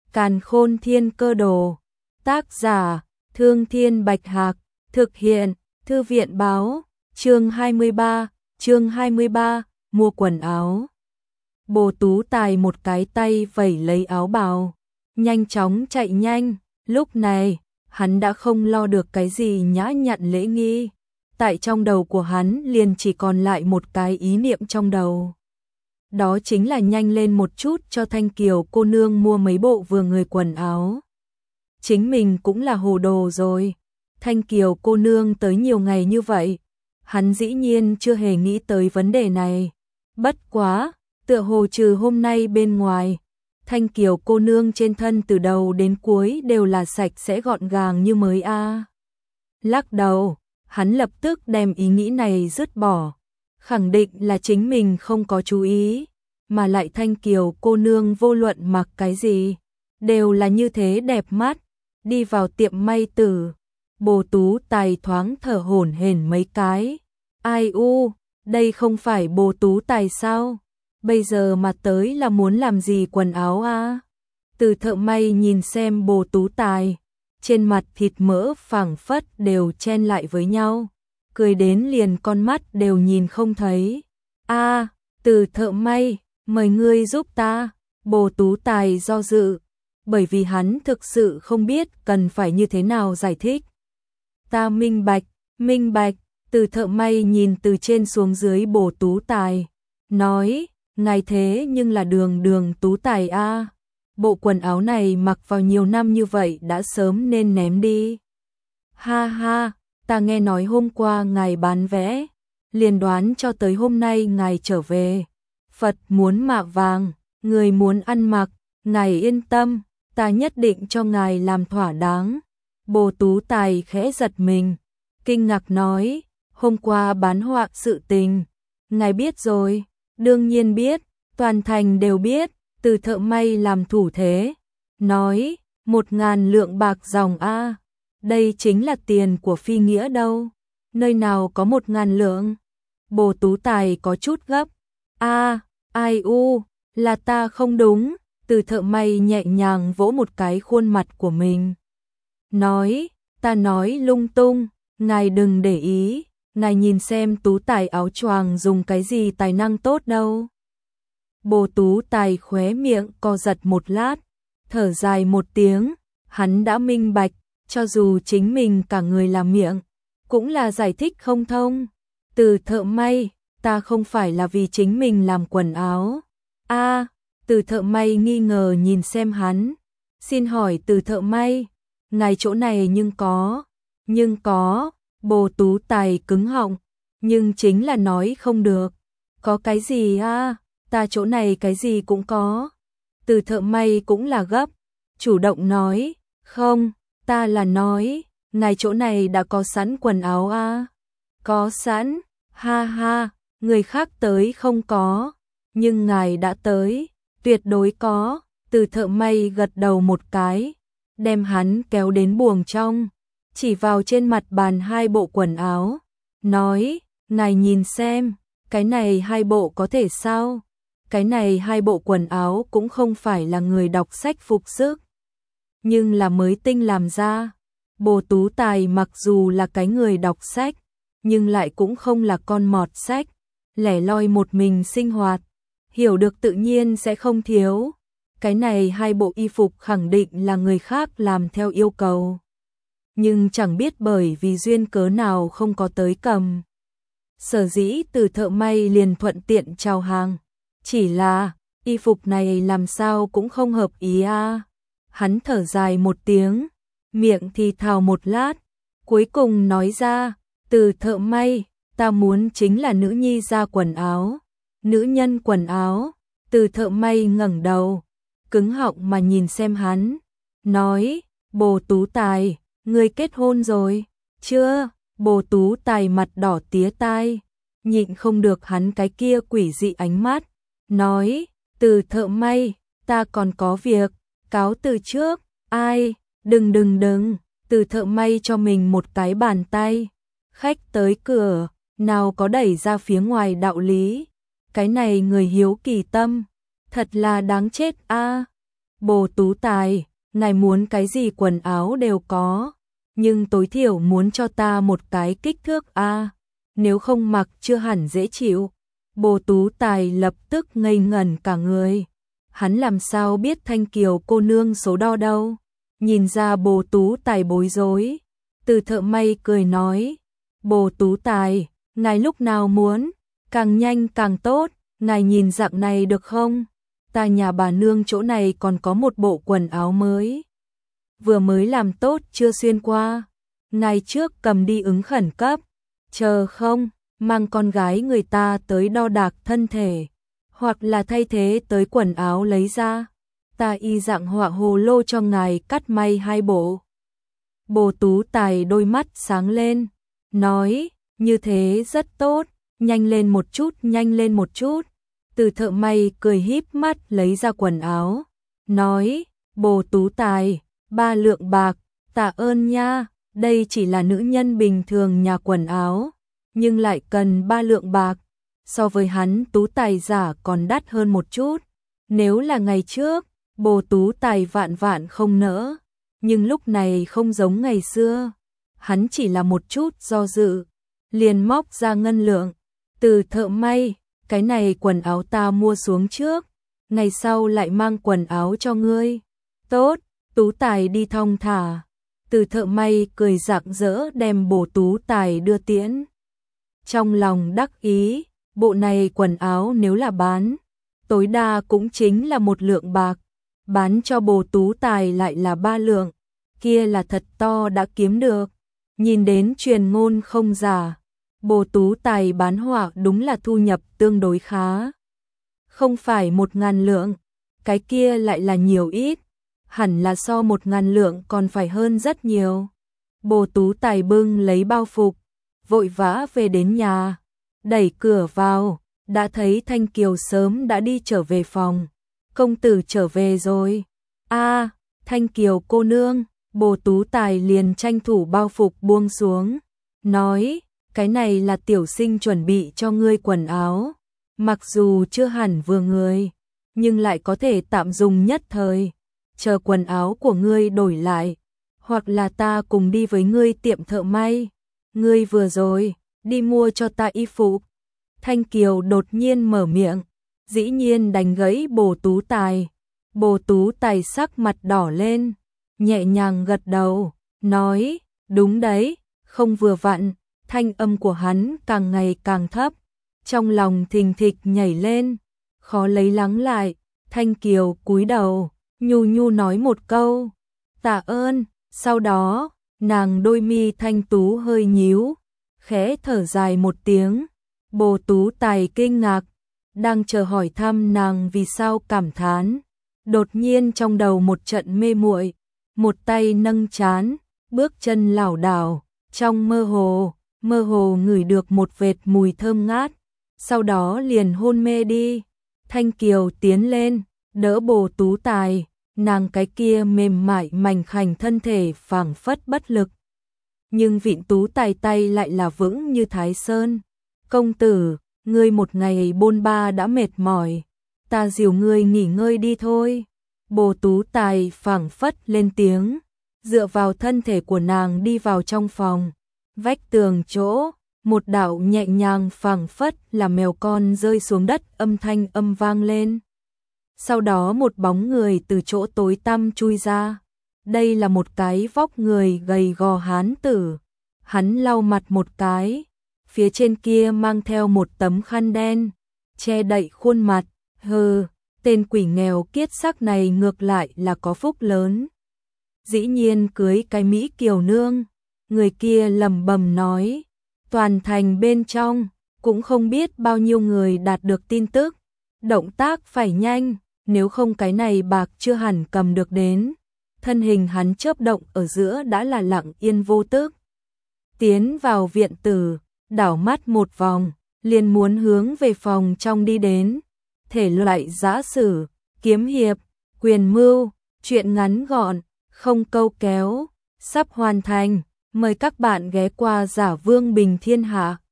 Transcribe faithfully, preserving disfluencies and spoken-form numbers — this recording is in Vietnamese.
Càn Khôn Thiên Cơ Đồ. Tác giả: Thương Thiên Bạch Hạc. Thực hiện: Thư viện báo. Chương hai mươi ba, chương hai mươi ba, mua quần áo. Bồ Tú Tài một cái tay vẩy lấy áo bào, nhanh chóng chạy nhanh. Lúc này, hắn đã không lo được cái gì nhã nhặn lễ nghi. Tại trong đầu của hắn liền chỉ còn lại một cái ý niệm trong đầu. Đó chính là nhanh lên một chút cho Thanh Kiều cô nương mua mấy bộ vừa người quần áo. Chính mình cũng là hồ đồ rồi. Thanh Kiều cô nương tới nhiều ngày như vậy, hắn dĩ nhiên chưa hề nghĩ tới vấn đề này. Bất quá, tựa hồ trừ hôm nay bên ngoài, Thanh Kiều cô nương trên thân từ đầu đến cuối đều là sạch sẽ gọn gàng như mới a. À. Lắc đầu, hắn lập tức đem ý nghĩ này dứt bỏ, khẳng định là chính mình không có chú ý, mà lại Thanh Kiều cô nương vô luận mặc cái gì, đều là như thế đẹp mắt. Đi vào tiệm may tử, Bồ Tú Tài thoáng thở hổn hển mấy cái. Ai u, đây không phải Bồ Tú Tài sao? Bây giờ mà tới là muốn làm gì quần áo a? À? Từ thợ may nhìn xem Bồ Tú Tài, trên mặt thịt mỡ phảng phất đều chen lại với nhau, cười đến liền con mắt đều nhìn không thấy. A, à, từ thợ may, mời ngươi giúp ta. Bồ Tú Tài do dự, bởi vì hắn thực sự không biết cần phải như thế nào giải thích. Ta minh bạch, minh bạch. Từ thợ may nhìn từ trên xuống dưới Bồ Tú Tài, nói, ngài thế nhưng là đường đường Tú Tài a. À. Bộ quần áo này mặc vào nhiều năm như vậy đã sớm nên ném đi. Ha ha, ta nghe nói hôm qua ngài bán vẽ, liền đoán cho tới hôm nay ngài trở về. Phật muốn mạ vàng, người muốn ăn mặc, ngài yên tâm, ta nhất định cho ngài làm thỏa đáng. Bồ Tú Tài khẽ giật mình, kinh ngạc nói, hôm qua bán họa sự tình, ngài biết rồi? Đương nhiên biết, toàn thành đều biết. Từ thợ may làm thủ thế, nói, một ngàn lượng bạc dòng a. Đây chính là tiền của phi nghĩa đâu, nơi nào có một ngàn lượng. Bồ Tú Tài có chút gấp. A, ai u, là ta không đúng. Từ thợ may nhẹ nhàng vỗ một cái khuôn mặt của mình, nói, ta nói lung tung, ngài đừng để ý, ngài nhìn xem Tú Tài áo choàng dùng cái gì tài năng tốt đâu. Bồ Tú Tài khóe miệng co giật một lát, thở dài một tiếng, hắn đã minh bạch, cho dù chính mình cả người làm miệng, cũng là giải thích không thông. Từ thợ may, ta không phải là vì chính mình làm quần áo. A, à, từ thợ may nghi ngờ nhìn xem hắn, xin hỏi từ thợ may, ngài chỗ này nhưng có, nhưng có. Bồ Tú Tài cứng họng, nhưng chính là nói không được. Có cái gì a? À? Ta chỗ này cái gì cũng có. Từ thợ may cũng là gấp, chủ động nói, không, ta là nói, ngài chỗ này đã có sẵn quần áo a. À? Có sẵn, ha ha, người khác tới không có, nhưng ngài đã tới, tuyệt đối có. Từ thợ may gật đầu một cái, đem hắn kéo đến buồng trong, chỉ vào trên mặt bàn hai bộ quần áo, nói, ngài nhìn xem, cái này hai bộ có thể sao? Cái này hai bộ quần áo cũng không phải là người đọc sách phục sức, nhưng là mới tinh làm ra. Bồ Tú Tài mặc dù là cái người đọc sách, nhưng lại cũng không là con mọt sách, lẻ loi một mình sinh hoạt, hiểu được tự nhiên sẽ không thiếu. Cái này hai bộ y phục khẳng định là người khác làm theo yêu cầu, nhưng chẳng biết bởi vì duyên cớ nào không có tới cầm. Sở dĩ từ thợ may liền thuận tiện chào hàng. Chỉ là, y phục này làm sao cũng không hợp ý a. À. Hắn thở dài một tiếng, miệng thì thào một lát, cuối cùng nói ra, từ thợ may, ta muốn chính là nữ nhi ra quần áo, nữ nhân quần áo. Từ thợ may ngẩng đầu, cứng họng mà nhìn xem hắn, nói, Bồ Tú Tài, ngươi kết hôn rồi, chưa? Bồ Tú Tài mặt đỏ tía tai, nhịn không được hắn cái kia quỷ dị ánh mắt, nói, từ thợ may, ta còn có việc, cáo từ trước. Ai, đừng đừng đừng. Từ thợ may cho mình một cái bàn tay, khách tới cửa, nào có đẩy ra phía ngoài đạo lý. Cái này người hiếu kỳ tâm, thật là đáng chết a. À. Bồ Tú Tài, ngài muốn cái gì quần áo đều có, nhưng tối thiểu muốn cho ta một cái kích thước A, nếu không mặc chưa hẳn dễ chịu. Bồ Tú Tài lập tức ngây ngẩn cả người. Hắn làm sao biết Thanh Kiều cô nương số đo đâu? Nhìn ra Bồ Tú Tài bối rối, Từ Thợ May cười nói, Bồ Tú Tài, ngài lúc nào muốn, càng nhanh càng tốt, ngài nhìn dạng này được không? Ta nhà bà nương chỗ này còn có một bộ quần áo mới, vừa mới làm tốt chưa xuyên qua, ngài trước cầm đi ứng khẩn cấp, chờ không, mang con gái người ta tới đo đạc thân thể, hoặc là thay thế tới quần áo lấy ra, ta y dạng họa hồ lô cho ngài cắt may hai bộ. Bồ Tú Tài đôi mắt sáng lên, nói, như thế rất tốt, nhanh lên một chút, nhanh lên một chút. Từ Thợ May cười híp mắt lấy ra quần áo, nói, Bồ Tú Tài, ba lượng bạc, tạ ơn nha, đây chỉ là nữ nhân bình thường nhà quần áo, nhưng lại cần ba lượng bạc, so với hắn Tú Tài giả còn đắt hơn một chút. Nếu là ngày trước, Bồ Tú Tài vạn vạn không nỡ, nhưng lúc này không giống ngày xưa, hắn chỉ là một chút do dự, liền móc ra ngân lượng. Từ Thợ May, cái này quần áo ta mua xuống trước, ngày sau lại mang quần áo cho ngươi. Tốt, Tú Tài đi thong thả. Từ Thợ May cười rạng rỡ đem Bồ Tú Tài đưa tiễn. Trong lòng đắc ý, bộ này quần áo nếu là bán, tối đa cũng chính là một lượng bạc, bán cho Bồ Tú Tài lại là ba lượng, kia là thật to đã kiếm được. Nhìn đến truyền ngôn không giả, Bồ Tú Tài bán họa đúng là thu nhập tương đối khá. Không phải một ngàn lượng, cái kia lại là nhiều ít, hẳn là so một ngàn lượng còn phải hơn rất nhiều. Bồ Tú Tài bưng lấy bao phục, vội vã về đến nhà, đẩy cửa vào, đã thấy Thanh Kiều sớm đã đi trở về phòng. Công tử trở về rồi. A, Thanh Kiều cô nương. Bồ Tú Tài liền tranh thủ bao phục buông xuống, nói, cái này là tiểu sinh chuẩn bị cho ngươi quần áo, mặc dù chưa hẳn vừa người, nhưng lại có thể tạm dùng nhất thời, chờ quần áo của ngươi đổi lại, hoặc là ta cùng đi với ngươi tiệm thợ may, ngươi vừa rồi, đi mua cho ta y phục. Thanh Kiều đột nhiên mở miệng, dĩ nhiên đánh gãy Bồ Tú Tài. Bồ Tú Tài sắc mặt đỏ lên, nhẹ nhàng gật đầu, nói, đúng đấy, không vừa vặn. Thanh âm của hắn càng ngày càng thấp, trong lòng thình thịch nhảy lên, khó lấy lắng lại. Thanh Kiều cúi đầu, nhu nhu nói một câu, tạ ơn. Sau đó, nàng đôi mi thanh tú hơi nhíu, khẽ thở dài một tiếng. Bồ Tú Tài kinh ngạc, đang chờ hỏi thăm nàng vì sao cảm thán, đột nhiên trong đầu một trận mê muội, một tay nâng trán, bước chân lảo đảo, trong mơ hồ, mơ hồ ngửi được một vệt mùi thơm ngát, sau đó liền hôn mê đi. Thanh Kiều tiến lên, đỡ Bồ Tú Tài, nàng cái kia mềm mại mảnh khảnh thân thể phảng phất bất lực, nhưng Vịn Tú Tài tay lại là vững như Thái Sơn. Công tử, ngươi một ngày bôn ba đã mệt mỏi, ta dìu ngươi nghỉ ngơi đi thôi. Bồ Tú Tài phảng phất lên tiếng, dựa vào thân thể của nàng đi vào trong phòng. Vách tường chỗ, một đạo nhẹ nhàng phảng phất là mèo con rơi xuống đất âm thanh âm vang lên. Sau đó một bóng người từ chỗ tối tăm chui ra. Đây là một cái vóc người gầy gò hán tử. Hắn lau mặt một cái, phía trên kia mang theo một tấm khăn đen, che đậy khuôn mặt. Hừ, tên quỷ nghèo kiết sắc này ngược lại là có phúc lớn. Dĩ nhiên cưới cái Mỹ Kiều nương. Người kia lẩm bẩm nói, toàn thành bên trong, cũng không biết bao nhiêu người đạt được tin tức. Động tác phải nhanh, nếu không cái này bạc chưa hẳn cầm được đến. Thân hình hắn chớp động ở giữa đã là lặng yên vô tức. Tiến vào viện tử, đảo mắt một vòng, liền muốn hướng về phòng trong đi đến. Thể loại giã sử, kiếm hiệp, quyền mưu, truyện ngắn gọn, không câu kéo, sắp hoàn thành. Mời các bạn ghé qua Giả Vương Bình Thiên Hạ.